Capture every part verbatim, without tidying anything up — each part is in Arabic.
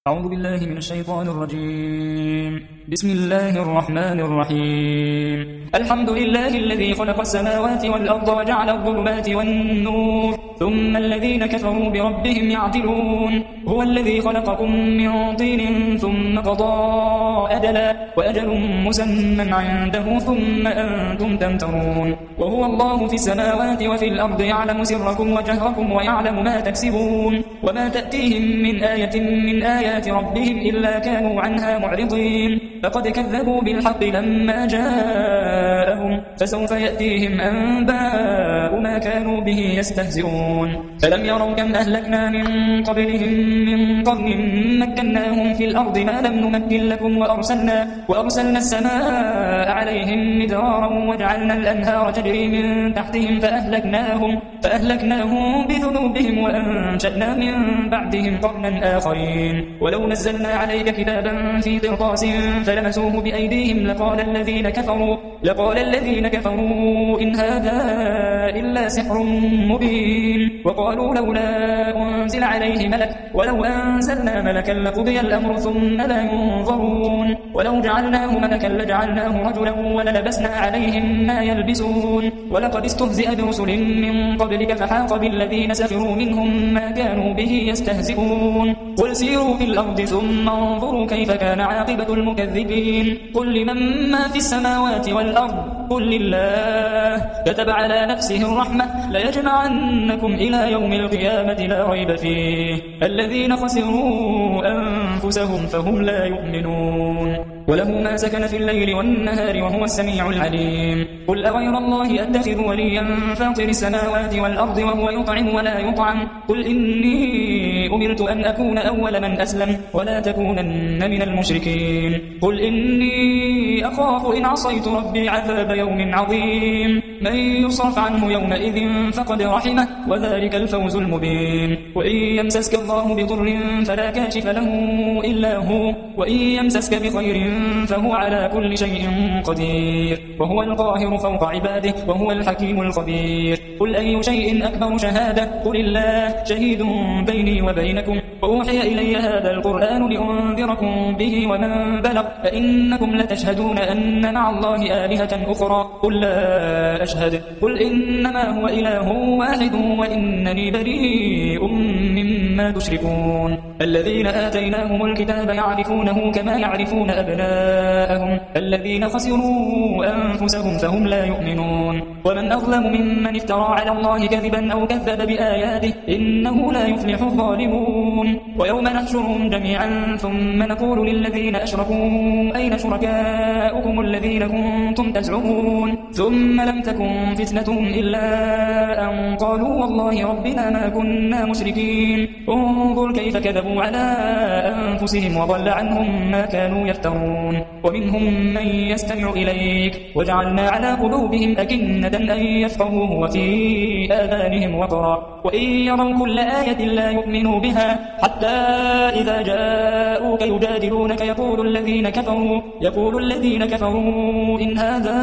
أعوذ بالله من الشيطان الرجيم. بسم الله الرحمن الرحيم. الحمد لله الذي خلق السماوات والأرض وجعل الظلمات والنور ثم الذين كفروا بربهم يعدلون. هو الذي خلقكم من طين ثم قضى أجلا وأجل مسمى عنده ثم أنتم تمترون. وهو الله في السماوات وفي الأرض يعلم سركم وجهركم ويعلم ما تكسبون وما تأتيهم من آية من آيات ربهم إلا كانوا عنها معرضين. فقد كذبوا بالحق لما جاءهم فسوف يأتيهم أنباء ما كانوا به يستهزئون. فلم يروا كم أهلكنا من قبلهم من قرن مكناهم في الأرض ما لم نمكن لكم وأرسلنا, وأرسلنا السماء عليهم مدرارا وجعلنا الأنهار تجري من تحتهم فأهلكناهم, فأهلكناهم بذنوبهم وأنشأنا من بعدهم قرنا آخرين. ولو نزلنا عليك كتابا في قرطاس فلمسوه بأيديهم لقال الذين كفروا لقال الذين كفروا إن هذا إلا سحر مبين. وقالوا لولا أنزل عليه ملك ولو أنزلنا ملكا لقضي الأمر ثم لا ينظرون. ولو جعلناه ملكا لجعلناه رجلا وللبسنا عليهم ما يلبسون. ولقد استهزئ برسل من قبلك فحاق بالذين سخروا منهم ما كانوا به يستهزئون. قل سيروا في الأرض ثم انظروا كيف كان عاقبة المكذبين. قل لمن ما في السماوات والأرض قل لله كتب على نفسه الرحمة ليجمعنكم إلى يوم القيامة لا ريب فيه الذين خسروا أنفسهم فهم لا يؤمنون. وله ما سكن في الليل والنهار وهو السميع العليم. قل أغير الله أتخذ وليا فاطر السماوات والأرض وهو يطعم ولا يطعم قل إني أمرت أن أكون أول من أسلم ولا تكونن من المشركين. قل إني أخاف إن عصيت ربي عذاب يوم عظيم. من يصرف عنه يومئذ فقد رحمه وذلك الفوز المبين. وإن يمسسك الله بضر فلا كاشف له إلا هو وإن يمسسك بخير فهو على كل شيء قدير وهو القاهر فوق عباده وهو الحكيم الخبير. قل أي شيء أكبر شهادة قل الله شهيد بيني وبينكم وأوحي إلي هذا القرآن لأنذركم به ومن بلغ أئنكم لتشهدون أن مع الله آلهة أخرى قل لا أشهد قل إنما هو إله واحد وإنني بريء مما تشركون. الذين آتيناهم الكتاب يعرفونه كما يعرفون أبناءهم الذين خسروا أنفسهم فهم لا يؤمنون. ومن أظلم ممن افترى على الله كذبا أو كذب بآياته إنه لا يفلح الظالمون. ويوم نحشرهم جميعا ثم نقول للذين أشركوا أين شركاؤكم الذين كنتم تزعمون ثم لم تكن فتنتهم إلا أن قالوا والله ربنا ما كنا مشركين. انظر كيف كذبوا على أنفسهم وضل عنهم ما كانوا يفترون. ومنهم من يستمع إليك وجعلنا على قلوبهم أكنة أن يفقهوه وفي آذانهم وقرا وإن يروا كل آية لا يؤمنوا بها حتى إذا جاءوك يجادلونك يقول الذين كفروا يقول الذين كفروا إن هذا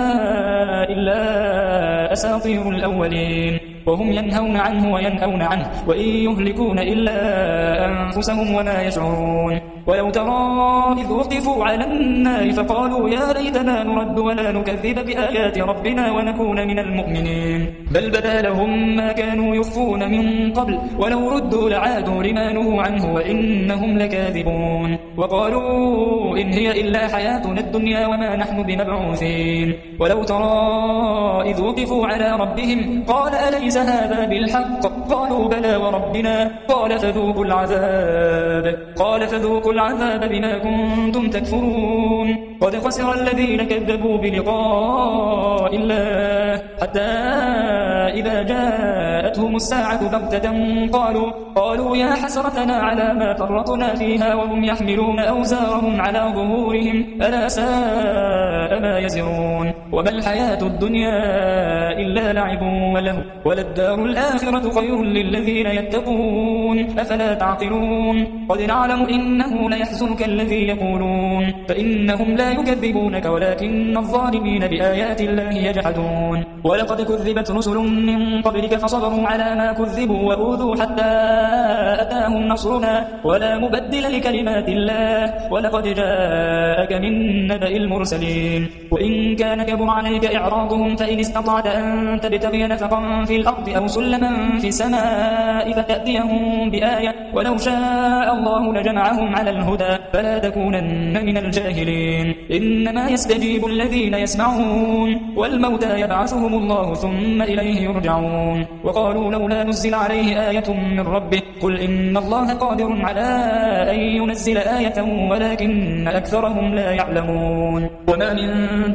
إلا أساطير الأولين وهم ينهون عنه وينأون عنه وإن يهلكون إلا أنفسهم وما يشعرون. ولو ترى إذ وقفوا على النار فقالوا يا ليتنا نرد ولا نكذب بآيات ربنا ونكون من المؤمنين بل بدا لهم ما كانوا يخفون من قبل ولو ردوا لعادوا لما نهوا عنه وإنهم لكاذبون. وقالوا إن هي إلا حياتنا الدنيا وما نحن بمبعوثين. ولو ترى إذ وقفوا على ربهم قال أليس هذا بالحق قالوا بلى وربنا قال فذوقوا العذاب قال فذوقوا العذاب بما كنتم تكفرون. قد خسر الذين كذبوا بلقاء الله حتى إذا جاءتهم الساعة بغتة قالوا قالوا يا حسرتنا على ما فرطنا فيها وهم يحملون أوزارهم على ظهورهم ألا ساء ما يزرون. وما الحياة الدنيا إلا لعب وله وللدار الآخرة خير وذكر للذين يتقون أفلا تعقلون قد نعلم إنه ليحزنك الذي يقولون فإنهم لا يكذبونك ولكن الظالمين بآيات الله يجحدون ولقد كذبت رسل من قبلك فصبروا على ما كذبوا وأوذوا حتى أتاهم نصرنا ولا مبدل لكلمات الله ولقد جاءك من نبأ المرسلين وإن كان كبر عليك إعراضهم فإن استطعت أن تبتغي نفقا في الأرض أو سلما في السماء فتأتيهم بآية ولو شاء الله لجمعهم على الهدى فلا تكونن من الجاهلين إنما يستجيب الذين يسمعون والموتى يبعثهم الله ثم إليه يرجعون وقالوا لولا نزل عليه آية من ربه قل إن الله قادر على أن ينزل آية ولكن أكثرهم لا يعلمون وما من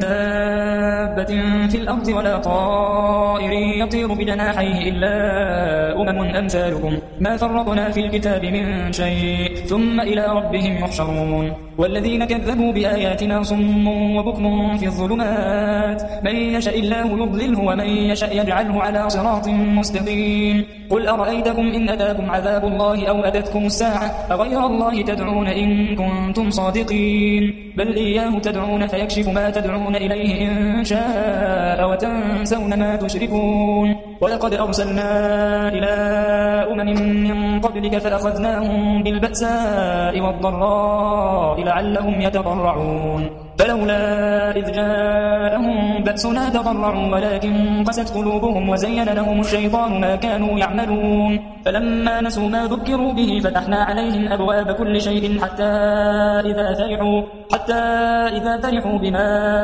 دابة في الأرض ولا طائر يطير بجناحيه إلا أمم أمثالكم ما فرطنا في الكتاب من شيء ثم إلى ربهم يحشرون والذين كذبوا بآياتنا صم وبكم في الظلمات من يشاء الله يضلله ومن يشاء يجعله على صراط مستقيم قل أرأيتكم إن أتاكم عذاب الله أو أتتكم الساعة أغير الله تدعون إن كنتم صادقين بل إياه تدعون فيكشف ما تدعون إليه إن شاء وتنسون ما تشركون ولقد أرسلنا إلى أمم من قبلك فأخذناهم بالبأساء والضراء لعلهم يتضرعون فلولا إذ جاءهم بأسنا تضرعوا ولكن قست قلوبهم وزين لهم الشيطان ما كانوا يعملون فلما نسوا ما ذكروا به فتحنا عليهم أبواب كل شيء حتى إذا فرحوا حتى إذا فرحوا بما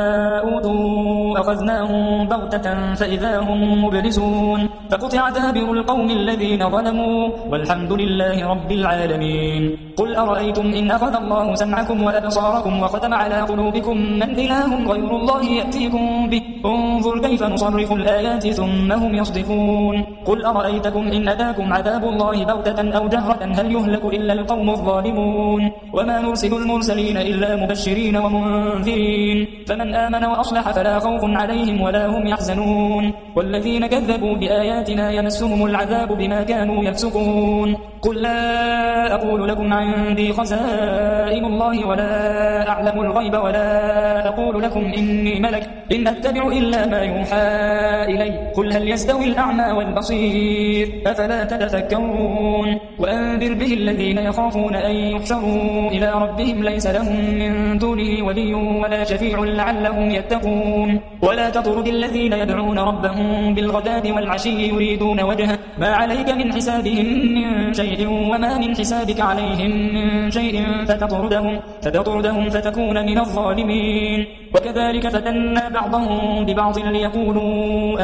أوتوا أخذناهم بغتة فإذا هم مبلسون فقطع دابر القوم الذين ظلموا والحمد لله رب العالمين قل أرأيتم إن أخذ الله سمعكم وأبصاركم وختم على قلوبكم من إله غير الله يأتيكم به انظر كيف نصرف الآيات ثم هم يصدفون قل أرأيتكم إن أتاكم عذاب الله بغتة أو جهرة هل يهلك إلا القوم الظالمون وما نرسل المرسلين إلا مبشرين ومنذرين فمن آمن وأصلح فلا خوف عليهم ولا هم يحزنون والذين كذبوا بآياتنا يمسهم العذاب بما كانوا يفسقون قل لا أقول لكم عندي خزائن الله ولا أعلم الغيب ولا أقول لكم إني ملك إن أتبع إلا ما يوحى إلي قل هل يستوي الأعمى والبصير أفلا تتفكرون وأنذر به الذين يخافون أن يحشروا إلى ربهم ليس لهم من دونه ولي ولا شفيع لعلهم يتقون ولا تطرد الذين يدعون ربهم بالغداة والعشي يريدون وجهه ما عليك من حسابهم من شيء وما من حسابك عليهم من شيء فتطردهم, فتطردهم فتكون من الظالمين وكذلك فتنا بعضهم ببعض ليقولوا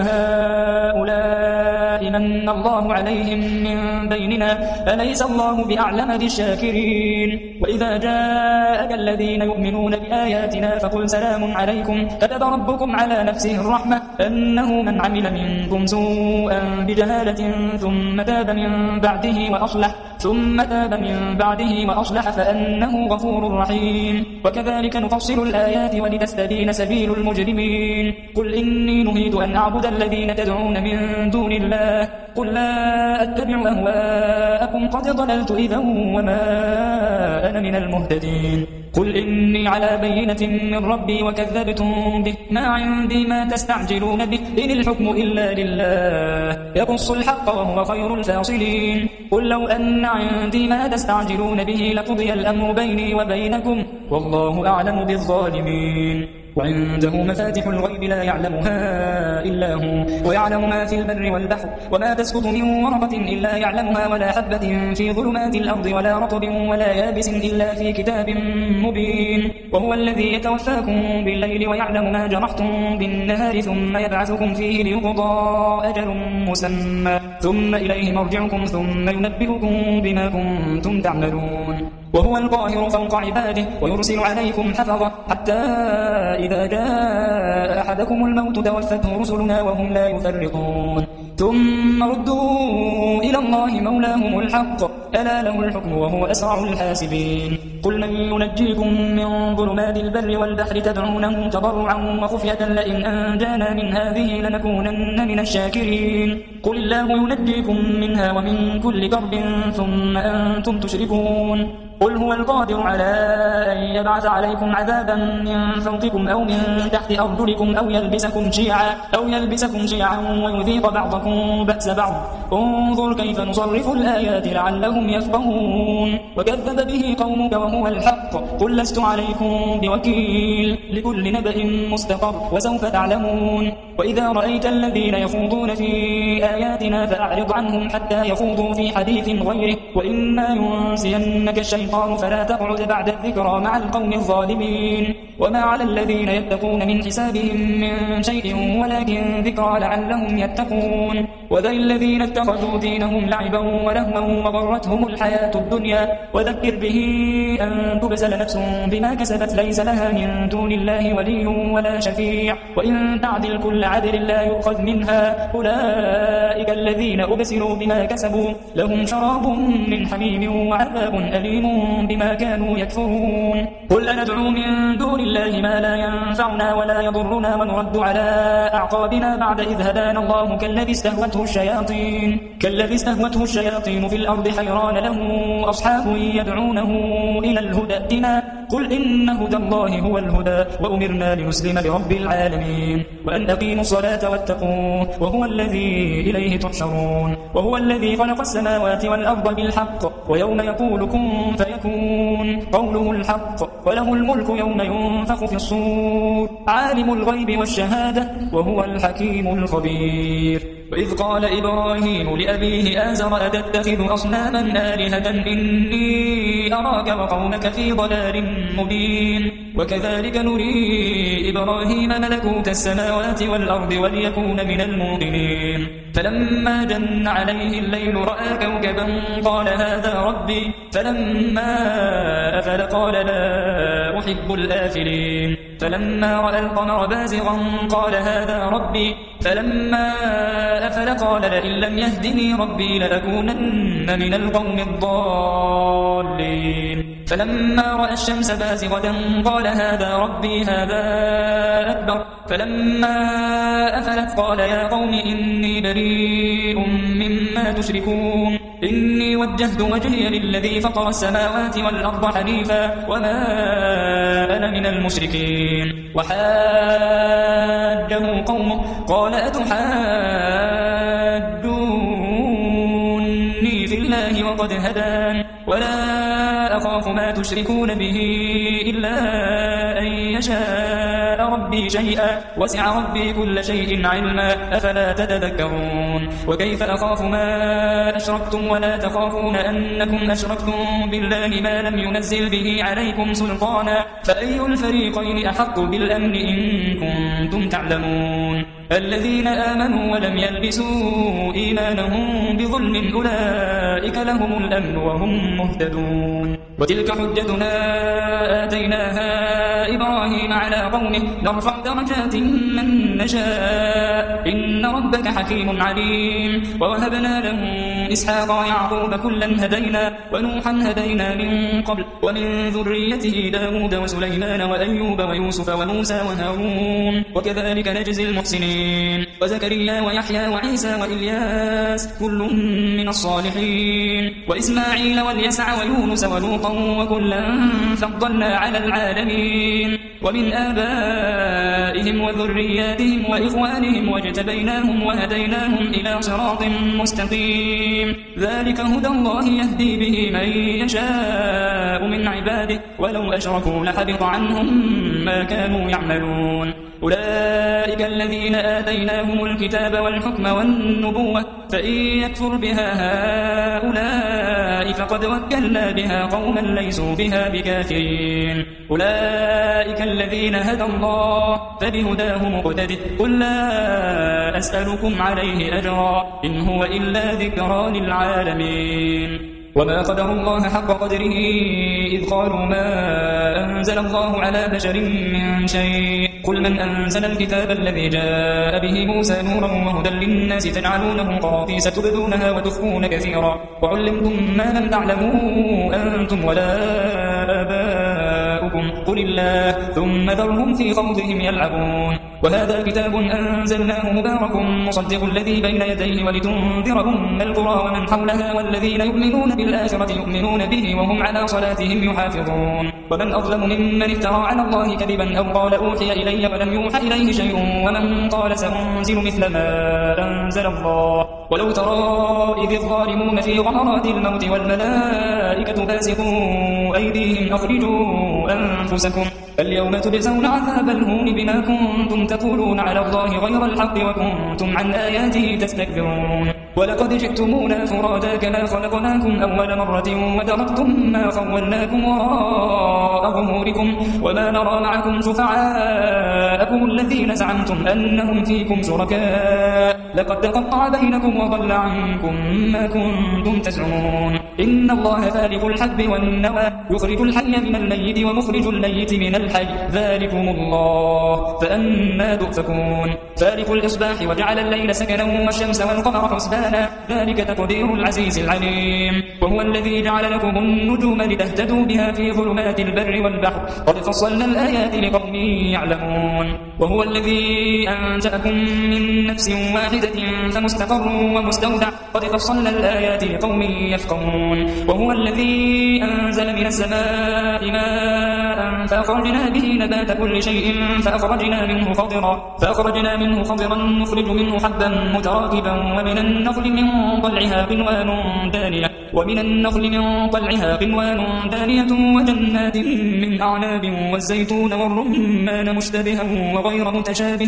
أهؤلاء من الله عليهم من بيننا أليس الله بأعلم بالشاكرين وإذا جاءك الذين يؤمنون بآياتنا فقل سلام عليكم كتب ربكم على نفسه الرحمة أنه من عمل منكم سوءا بجهالة ثم تاب من بعده وأصلح ثم تاب من بعده وأصلح فأنه غفور رحيم وكذلك نفصل الآيات ولتستبين سبيل المجرمين قل إني نهيت أن أعبد الذين تدعون من دون الله قل لا أتبع أهواءكم قد ضللت إذا وما أنا من المهتدين قل إني على بينة من ربي وكذبتم به ما عندي ما تستعجلون به إن الحكم إلا لله يقص الحق وهو خير الفاصلين قل لو أن عندي ما تستعجلون به لقضي الأمر بيني وبينكم والله أعلم بالظالمين وعنده مفاتح الغيب لا يعلمها إلا هو ويعلم ما في البر والبحر وما تسقط من ورقة إلا يعلمها ولا حبة في ظلمات الأرض ولا رطب ولا يابس إلا في كتاب مبين وهو الذي يتوفاكم بالليل ويعلم ما جرحتم بالنهار ثم يبعثكم فيه ليقضى أجل مسمى ثم إليه مرجعكم ثم ينبئكم بما كنتم تعملون وهو القاهر فوق عباده ويرسل عليكم حفظة حتى إذا جاء أحدكم الموت توفته رسلنا وهم لا يفرطون ثم ردوا إلى الله مولاهم الحق ألا له الحكم وهو أسرع الحاسبين قل من ينجيكم من ظلمات البر والبحر تدعونه تضرعا وخفية لئن أنجانا من هذه لنكونن من الشاكرين قل الله ينجيكم منها ومن كل كرب ثم أنتم تشركون قل هو القادر على أن يبعث عليكم عذابا من فوقكم أو من تحت أرجلكم أو يلبسكم شيعا أو يلبسكم شيعا ويذيق بعضكم بأس بعض انظر كيف نصرف الآيات لعلهم يفقهون وكذب به قومك وهو الحق قل لست عليكم بوكيل لكل نبأ مستقر وسوف تعلمون وإذا رأيت الذين يخوضون في آياتنا فأعرض عنهم حتى يخوضوا في حديث غيره وإما ينسينك الشيطان فلا تقعد بعد الذكرى مع القوم الظالمين وما على الذين يتقون من حسابهم من شيء ولكن ذكرى لعلهم يتقون وذي الذين اتخذوا دينهم لعبا ولهوا وغرتهم الحياة الدنيا وذكر به أن تبسل نفس بما كسبت ليس لها من دون الله ولي ولا شفيع وإن تعدل كل عدل لا يؤخذ منها أولئك الذين أبسلوا بما كسبوا لهم شراب من حميم وعذاب أليم بما كانوا يكفرون قل أندعو من دون الله ما لا ينفعنا ولا يضرنا ونرد على أعقابنا بعد إذ هدانا الله كالذي استهوته الشياطين كالذي استهوته الشياطين في الأرض حيران له أصحاب يدعونه إلى الهدى ائتنا قل إن هدى الله هو الهدى وأمرنا لنسلم لرب العالمين وأن أقيموا الصلاة واتقوه وهو الذي إليه تحشرون وهو الذي خلق السماوات والأرض بالحق ويوم يقول كن فيكون قوله الحق وله الملك يوم ينفخ في الصور عالم الغيب والشهادة وهو الحكيم الخبير وإذ قال إبراهيم لأبيه آزر أتتخذ أصناما آلهة إني أراك وقومك في ضلال مبين وكذلك نري إبراهيم ملكوت السماوات والأرض وليكون من الموقنين فلما جن عليه الليل رأى كوكبا قال هذا ربي فلما أفل قال لا أحب الآفلين فلما رأى القمر بازغا قال هذا ربي فلما أفل قال لئن لم يهدني ربي لأكونن من القوم الضالين فلما رأى الشمس بازغة قال هذا ربي هذا أكبر فلما أفلت قال يا قوم إني بريء مما تشركون إني وجهت وجهي للذي فطر السماوات والأرض حنيفا وما أنا من المشركين وحاجه قومه قال أتحاجوني في الله وقد هدان ولا أخاف ما تشركون به إلا أن يشاء ربي شيئا وسع ربي كل شيء علما أفلا تتذكرون وكيف أخاف ما أشركتم ولا تخافون أنكم أشركتم بالله ما لم ينزل به عليكم سلطانا فأي الفريقين أحق بالأمن إن كنتم تعلمون الذين آمنوا ولم يلبسوا إيمانهم بظلم أولئك لهم الأمن وهم مهتدون وتلك حجتنا آتيناها إبراهيم على قومه نرفع درجات من نشاء إن ربك حكيم عليم ووهبنا له إسحاق ويعقوب كلا هدينا ونوحا هدينا من قبل ومن ذريته داود وسليمان وأيوب ويوسف وموسى وهارون وكذلك نجزي المحسنين وزكريا ويحيى وعيسى وإلياس كل من الصالحين وإسماعيل واليسع ويونس ولوطا وكلا فضلنا على العالمين ومن آبائهم وذرياتهم وإخوانهم واجتبيناهم وهديناهم إلى صراط مستقيم ذلك هدى الله يهدي به من يشاء من عباده ولو أشركوا لحبط عنهم ما كانوا يعملون أولئك الذين آتيناهم الكتاب والحكم والنبوة فإن يكفر بها هؤلاء فقد وكلنا بها قوما ليسوا بها بكافرين أولئك الذين هدى الله فبهداه مقتده قل لا أسألكم عليه أجرا إن هو إلا ذكرى للعالمين وما قدر الله حق قدره إذ قالوا ما أنزل الله على بشر من شيء قل من أنزل الكتاب الذي جاء به موسى نورا وهدى للناس تجعلونه قراطيس تبدونها وتخفون كثيرا وعلمتم ما لم تعلموا أنتم ولا آباؤكم قل الله ثم ذرهم في خوضهم يلعبون وهذا كتاب أنزلناه مبارك مصدق الذي بين يديه ولتنذر أم القرى ومن حولها والذين يؤمنون بالآخرة يؤمنون به وهم على صلاتهم يحافظون ومن أظلم ممن افترى على الله كذبا أو قال أوحي إلي ولم يوحى إليه شيء ومن قال سأنزل مثل ما أنزل الله ولو ترى إذ الظالمون في غمرات الموت والملائكة باسطوا أيديهم أخرجوا أنفسكم اليوم تجزون عذاب الهون بما كنتم تقولون على الله غير الحق وكنتم عن آياته تستكبرون ولقد جئتمونا فرادا كما خلقناكم أول مرة وتركتم ما خولناكم وراء ظهوركم وما نرى معكم شفعاءكم الذين زعمتم أنهم فيكم شركاء لقد تقطع بينكم وضل عنكم ما كنتم تزعمون إن الله فالق الحب والنوى يخرج الحي من الميت ومخرج الميت من الحي ذلكم الله فأنا تؤفكون فالق الإصباح وجعل الليل سكنا والشمس والقمر حسبانا ذلك تقدير العزيز العليم وهو الذي جعل لكم النجوم لتهتدوا بها في ظلمات البر والبحر قد فصلنا الآيات لقوم يعلمون وهو الذي أنشأكم من نفس واحدة فمستقر ومستودع قد فصلنا الآيات لقوم يفقهون وهو الذي أنزل من السماء ماء فأخرجنا به نبات كل شيء فأخرجنا منه خضرا فأخرجنا منه خضرا نخرج منه حبا متراكبا ومن النخل من طلعها قنوان دانية ومن النخل من طلعها قنوان دانية وجنات من أعناب والزيتون والرمان مشتبها وغير متشابه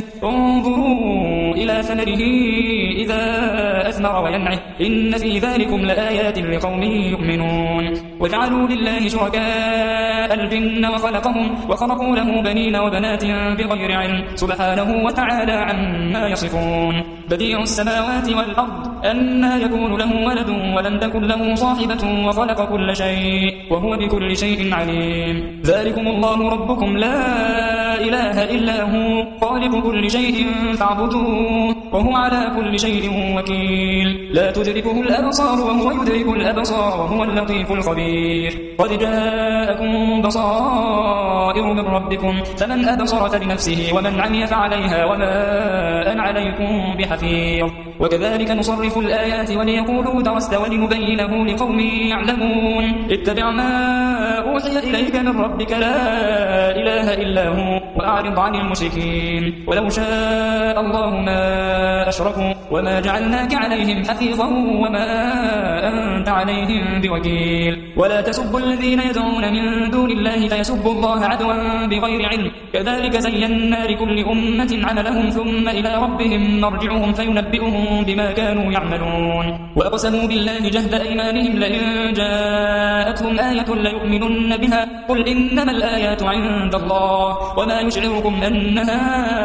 انظروا إلى ثمره إذا أثمر وينعه إن في ذلكم لآيات لقوم يؤمنون وجعلوا لله شركاء الجن وخلقهم وخلقوا له بنين وبنات بغير علم سبحانه وتعالى عما يصفون بديع السماوات والأرض أنى يكون له ولد ولم تكن له صاحبة وخلق كل شيء وهو بكل شيء عليم ذلكم الله ربكم لا إله إلا هو خالق كل شيء فاعبدوه وهو على كل شيء وكيل لا تدركه الأبصار وهو يدرك الأبصار وهو اللطيف الخبير قد جاءكم بصائر من ربكم فمن أبصر فلنفسه ومن عمي فعليها وما أنا عليكم بحفيظ وكذلك نصرف الآيات وليقولوا درست ولنبينه لقوم يعلمون اتبع ما أوحي إليك من ربك لا إله إلا هو وأعرض عن المشركين ولو شاء الله ما أشركوا وما جعلناك عليهم حفيظا وما أنت عليهم بوكيل ولا تسبوا الذين يدعون من دون الله فيسبوا الله عدوا بغير علم كذلك زينا لكل أمة عملهم ثم إلى ربهم مرجعهم فينبئهم بما كانوا يعملون وأقسموا بالله جهد أيمانهم لئن جاءتهم آية ليؤمنن بها قل إنما الآيات عند الله وما يشعركم أنها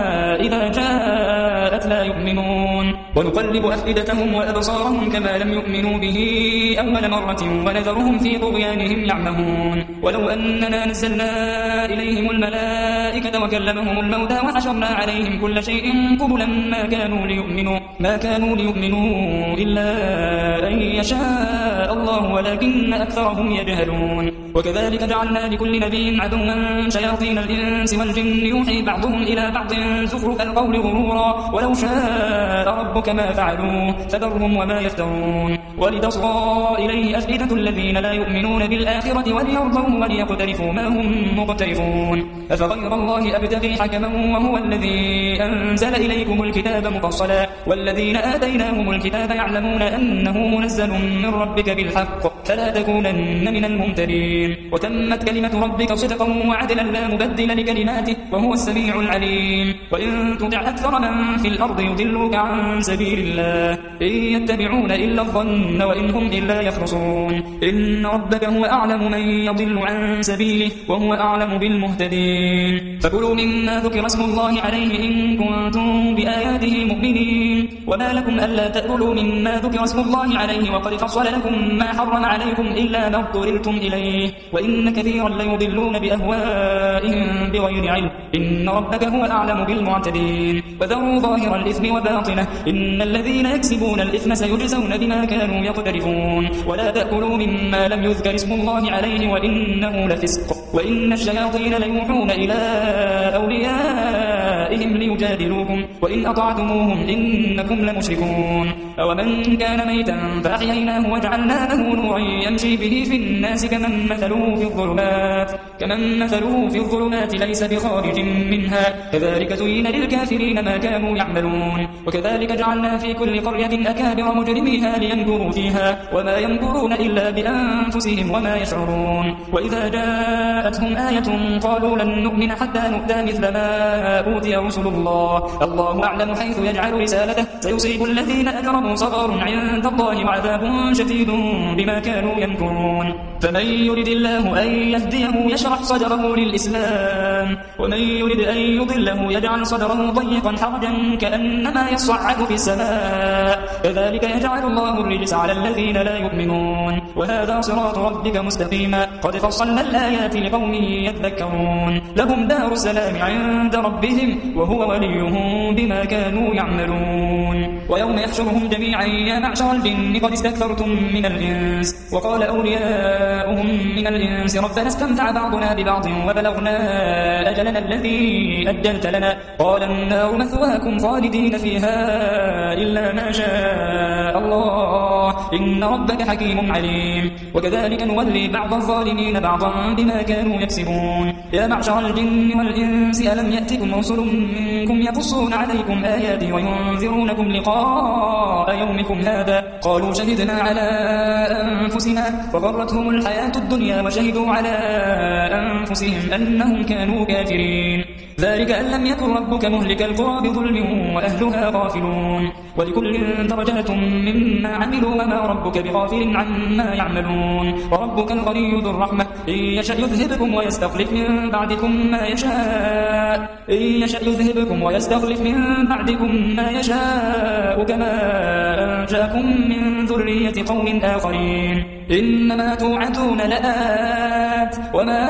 إذا جاءت لا يؤمنون ونقلب أفئدتهم وأبصارهم كما لم يؤمنوا به أول مرة ونذرهم في طغيانهم يعمهون ولو أننا نزلنا إليهم الملائكة وكلمهم الموتى وحشرنا عليهم كل شيء قبلا ما كانوا ليؤمنوا ما كانوا ليؤمنوا إلا أن يشاء الله ولكن أكثرهم يجهلون وكذلك جعلنا لكل نبي عدوا شياطين الإنس والجن يوحي بعضهم إلى بعض زخرف القول غرورا ولو شاء ربك ما فعلوه فذرهم وما يفترون ولتصغى إليه أفئدة الذين لا يؤمنون بالآخرة وليرضوا وليقترفوا ما هم مقترفون أفغير الله أبتغي حكما وهو الذي أنزل إليكم الكتاب مفصلا والذين آتيناهم الكتاب يعلمون أنه منزل من ربك بالحق فلا تكونن من الممترين وتمت كلمة ربك صدقا وعدلا لا مبدل لكلماته وهو السميع العليم وإن تطع أكثر من في الأرض يضلوك عن سبيل الله إن يتبعون إلا الظن وإن هم إلا يخرصون إن ربك هو أعلم من يضل عن سبيله وهو أعلم بالمهتدين فكلوا مما ذكر اسم الله عليه إن كنتم بآياته مؤمنين وما لكم ألا تأكلوا مما ذكر اسم الله عليه وقد فصل لكم ما حرم عليكم إلا ما اضطررتم إليه وإن كثيرا ليضلون بأهوائهم بغير علم إن ربك هو أعلم بالمعتدين وذروا ظاهر الإثم وباطنه إن الذين يكسبون الإثم سيجزون بما كانوا يقترفون ولا تأكلوا مما لم يذكر اسم الله عليه وإنه لفسق وإن الشياطين ليوحون إلى أوليائهم ليجادلوكم وإن أطعتموهم إنكم لمشركون أومن كان ميتا فأحييناه وجعلنا له نورا يمشي به في الناس كمن مثله في الظلمات كمن مثله في الظلمات ليس بخارج منها كذلك زين للكافرين ما كانوا يعملون وكذلك جعلنا في كل قرية أكابر مجرميها لينكروا فيها وما ينكرون إلا بأنفسهم وما يشعرون وإذا جاءتهم آية قالوا لن نؤمن حتى نؤتى مثل ما أوتي رسل الله الله أعلم حيث يجعل رسالته سيصيب الذين أجرموا صغار عند الله وعذاب شديد بما كانوا يمكرون فمن يرد الله أن يهديه يشرح صدره للإسلام ومن يرد أن يضله يجعل صدره ضيقا حرجا كأنما يصعد في السماء كذلك يجعل الله الرجس على الذين لا يؤمنون وهذا صراط ربك مستقيما قد فصلنا الآيات لقوم يذكرون لهم دار السلام عند ربهم وهو وليهم بما كانوا يعملون ويوم يحشرهم جميعا يا معشر الجن قد استكثرتم من الإنس وقال أولياؤهم من الإنس ربنا استمتع بعضنا ببعض وبلغنا أجلنا الذي أجلت لنا قال النار مثواكم خالدين فيها إلا ما شاء الله إن ربك حكيم عليم وكذلك نولي بعض الظالمين بعضا بما كانوا يكسبون يا معشر الجن والإنس ألم يأتكم رسل منكم يقصون عليكم آياتي وينذرونكم لقاء يومكم هذا قالوا شهدنا على أنفسنا وغرتهم الحياة الدنيا وشهدوا على أنفسهم أنهم كانوا كافرين ذلك أن لم يكن ربك مهلك القرى بظلم وأهلها غافلون ولكل درجات مما عملوا وما ربك بغافل عما يعملون وربك الغني ذو الرحمة إن يشأ يذهبكم ويستخلف من بعدكم ما يشاء إن يشأ يذهبكم ويستخلف من بعدكم ما يشاء كما أنشأكم من ذرية قوم آخرين إنما توعدون لآت وما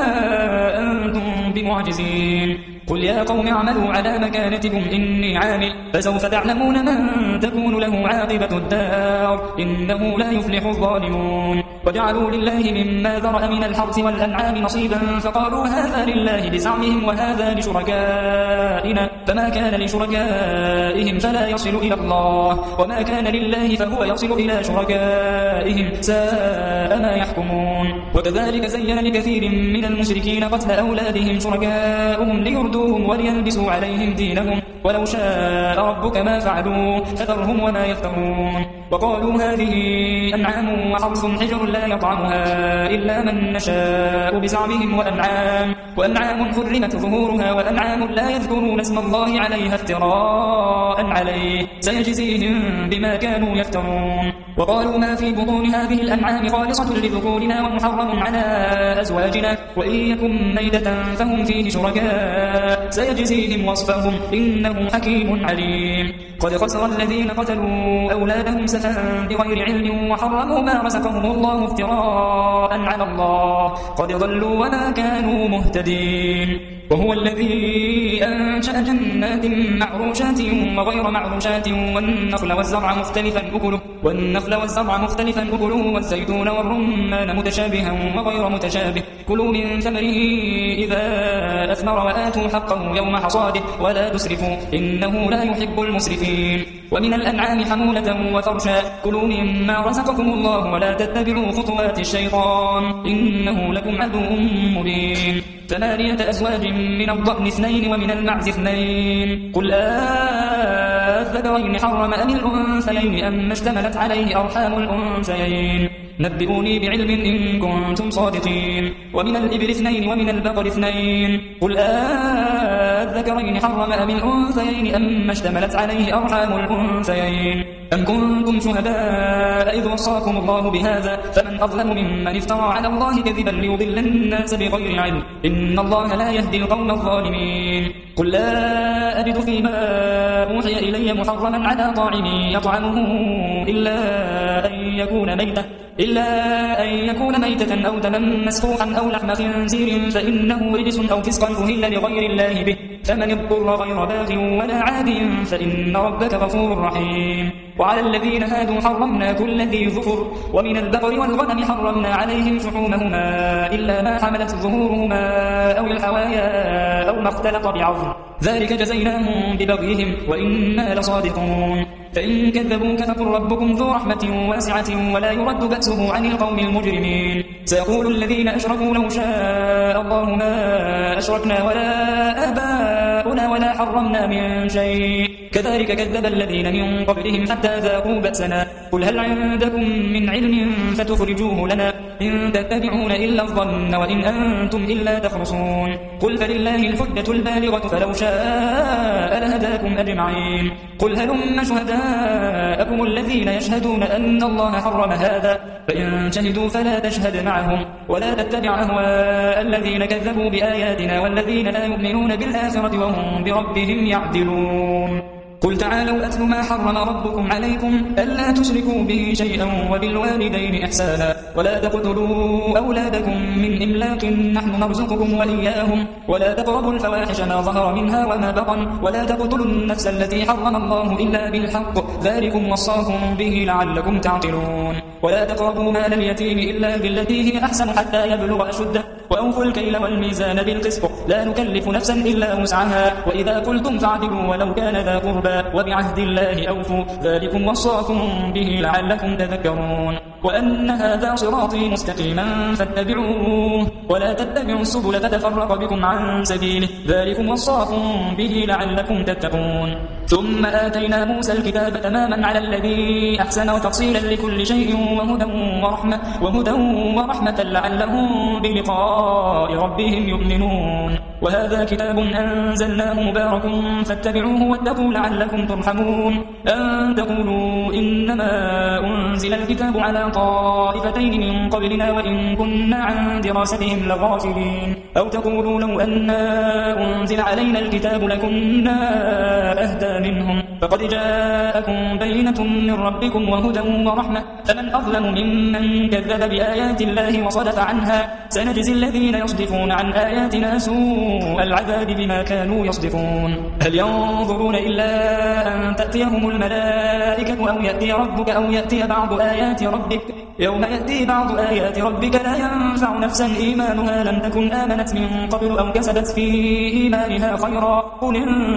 أنتم بمعجزين قل يا قوم اعملوا على مكانتكم إني عامل فسوف تعلمون من تكون له عاقبة الدار إنه لا يفلح الظالمون وجعلوا لله مما ذرأ من الحرث والأنعام نصيبا فقالوا هذا لله بزعمهم وهذا لشركائنا فما كان لشركائهم فلا يصل إلى الله وما كان لله فهو يصل إلى شركائهم ساء ما يحكمون وكذلك زين لكثير من المشركين قتل أولادهم شركاؤهم ليردوهم وليلبسوا عليهم دينهم ولو شاء ربك ما فعلوا فذرهم وما يفترون وقالوا هذه أنعام وحرث حجر لا يطعمها إلا من نشاء بزعمهم وأنعام وأنعام حرمت ظهورها وأنعام لا يذكرون اسم الله عليها افتراء عليه سيجزيهم بما كانوا يفترون وقالوا ما في بطون هذه الأنعام خالصة لذكورنا ومحرم على أزواجنا وإن يكن ميتة فهم فيه شركاء سيجزيهم وصفهم إنه حكيم عليم قد خسر الذين قتلوا أولادهم سفها بغير علم وحرموا ما رزقهم الله افتراء على الله قد ضلوا وما كانوا مهتدين وهو الذي أنشأ جنات معروشات وغير معروشات والنخل والزرع مختلفا أكله والنخل والزرع مختلفا أكله والزيتون والرمان متشابها وغير متشابه كلوا من ثمره إذا أثمر وآتوا حقه يوم حصاده ولا تسرفوا إنه لا يحب المسرفين ومن الأنعام حمولة وفرشا كلوا مما رزقكم الله ولا تتبعوا خطوات الشيطان إنه لكم عدو مبين ثمانية أزواج من الضأن اثنين ومن المعز اثنين قل أذكرين حرم أم الأنثيين أم اشتملت عليه أرحام الأنثيين نبئوني بعلم إن كنتم صادقين ومن الإبل اثنين ومن البقر اثنين قل أذكرين حرم أم الأنثيين أم اشتملت عليه أرحام الأنثيين أم كنتم شهداء إذ وصاكم الله بهذا فمن أظلم ممن افترى على الله كذبا ليضل الناس بغير علم إن الله لا يهدي القوم الظالمين قل لا أجد فيما أوحي إلي محرما على طاعم يطعمه إلا أن يكون ميتة إلا أن يكون ميتة أو دما مسفوحا أو لحم خنزير فإنه رجس أو فسقا أهل لغير الله به فمن اضطر غير باغ ولا عاد فإن ربك غفور رحيم وعلى الذين هادوا حرمنا كل ذي ظفر ومن البقر والغنم حرمنا عليهم شحومهما إلا ما حملت ظهورهما أو الحوايا أو ما اختلط بعظم ذلك جزيناهم ببغيهم وإنا لصادقون فإن كذبوك فقل ربكم ذو رحمة واسعة ولا يرد بأسه عن القوم المجرمين سيقول الذين أشركوا لو شاء الله ما أشركنا ولا آباؤنا ولا حرمنا من شيء كذلك كذب الذين من قبلهم حتى ذاقوا بأسنا قل هل عندكم من علم فتخرجوه لنا إن تتبعون إلا الظن وإن أنتم إلا تخرصون قل فلله الحجة البالغة فلو شاء لهداكم أجمعين قل هلم شهداءكم الذين يشهدون أن الله حرم هذا فإن شهدوا فلا تشهد معهم ولا تتبع أهواء الذين كذبوا بآياتنا والذين لا يؤمنون بالآخرة وهم بربهم يعدلون قل تعالوا أتل ما حرم ربكم عليكم ألا تشركوا به شيئا وبالوالدين إحسانا ولا تقتلوا أولادكم من إملاق نحن نرزقكم وإياهم ولا تقربوا الفواحش ما ظهر منها وما بطن ولا تقتلوا النفس التي حرم الله إلا بالحق ذلكم وصاكم به لعلكم تعقلون ولا تقربوا مال اليتيم إلا بالتي هي أحسن حتى يبلغ أشده وأوفوا الكيل والميزان بالقسط لا نكلف نفسا إلا وسعها وإذا قلتم فاعدلوا ولو كان ذا قربى وبعهد الله أوفوا ذلكم وصاكم به لعلكم تذكرون وأن هذا صراطي مستقيما فاتبعوه ولا تتبعوا السبل فتفرق بكم عن سبيله ذلكم وصاكم به لعلكم تتقون ثم آتينا موسى الكتاب تماما على الذي أحسن وتفصيلا لكل شيء وهدى ورحمة, وهدى ورحمة لعلهم بلقاء ربهم يؤمنون وهذا كتاب أنزلناه مبارك فاتبعوه واتقوا لعلكم ترحمون أن تقولوا إنما أنزل الكتاب على طائفتين من قبلنا وإن كنا عن دراستهم لغافلين أو تقولوا لو أنا أنزل علينا الكتاب لكنا أهدى منهم فقد جاءكم بينة من ربكم وهدى ورحمة فمن أظلم ممن كذب بآيات الله وصدف عنها سنجزي الذين يصدفون عن آياتنا سوء العذاب بما كانوا يصدفون هل ينظرون إلا أن تأتيهم الملائكة أو يأتي ربك أو يأتي بعض آيات ربك يوم يأتي بعض آيات ربك لا ينفع نفسا إيمانها لم تكن آمنت من قبل أو كسبت في إيمانها خيرا قل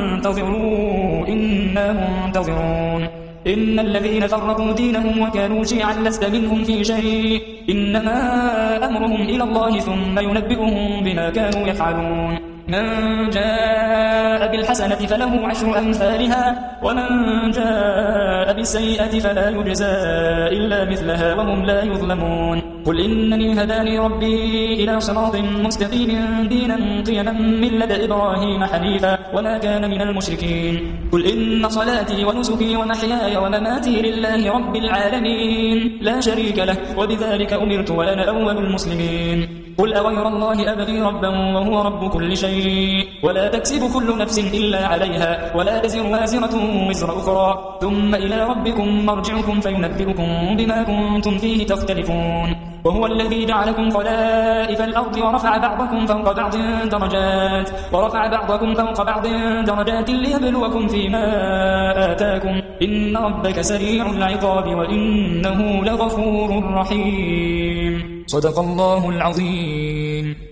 انتظروا إنا منتظرون إن الذين فرقوا دينهم وكانوا شيعا لست منهم في شيء إنما أمرهم إلى الله ثم ينبئهم بما كانوا يفعلون من جاء بالحسنة فله عشر أمثالها ومن جاء بالسيئة فلا يجزى إلا مثلها وهم لا يظلمون قل إنني هداني ربي إلى صراط مستقيم دينا قيما ملة إبراهيم حنيفا وما كان من المشركين قل إن صلاتي ونسكي ومحياي ومماتي لله رب العالمين لا شريك له وبذلك أمرت وأنا أول المسلمين قل أغير الله أبغي ربا وهو رب كل شيء ولا تكسب كل نفس إلا عليها ولا تزر وازرة وزر أخرى ثم إلى ربكم مرجعكم فينبئكم بما كنتم فيه تختلفون وهو الذي جعلكم خلائف الأرض ورفع بعضكم فوق بعض درجات ورفع بعضكم فوق بعض درجات ليبلوكم فيما آتاكم إن ربك سريع العقاب وإنه لغفور رحيم صدق الله العظيم.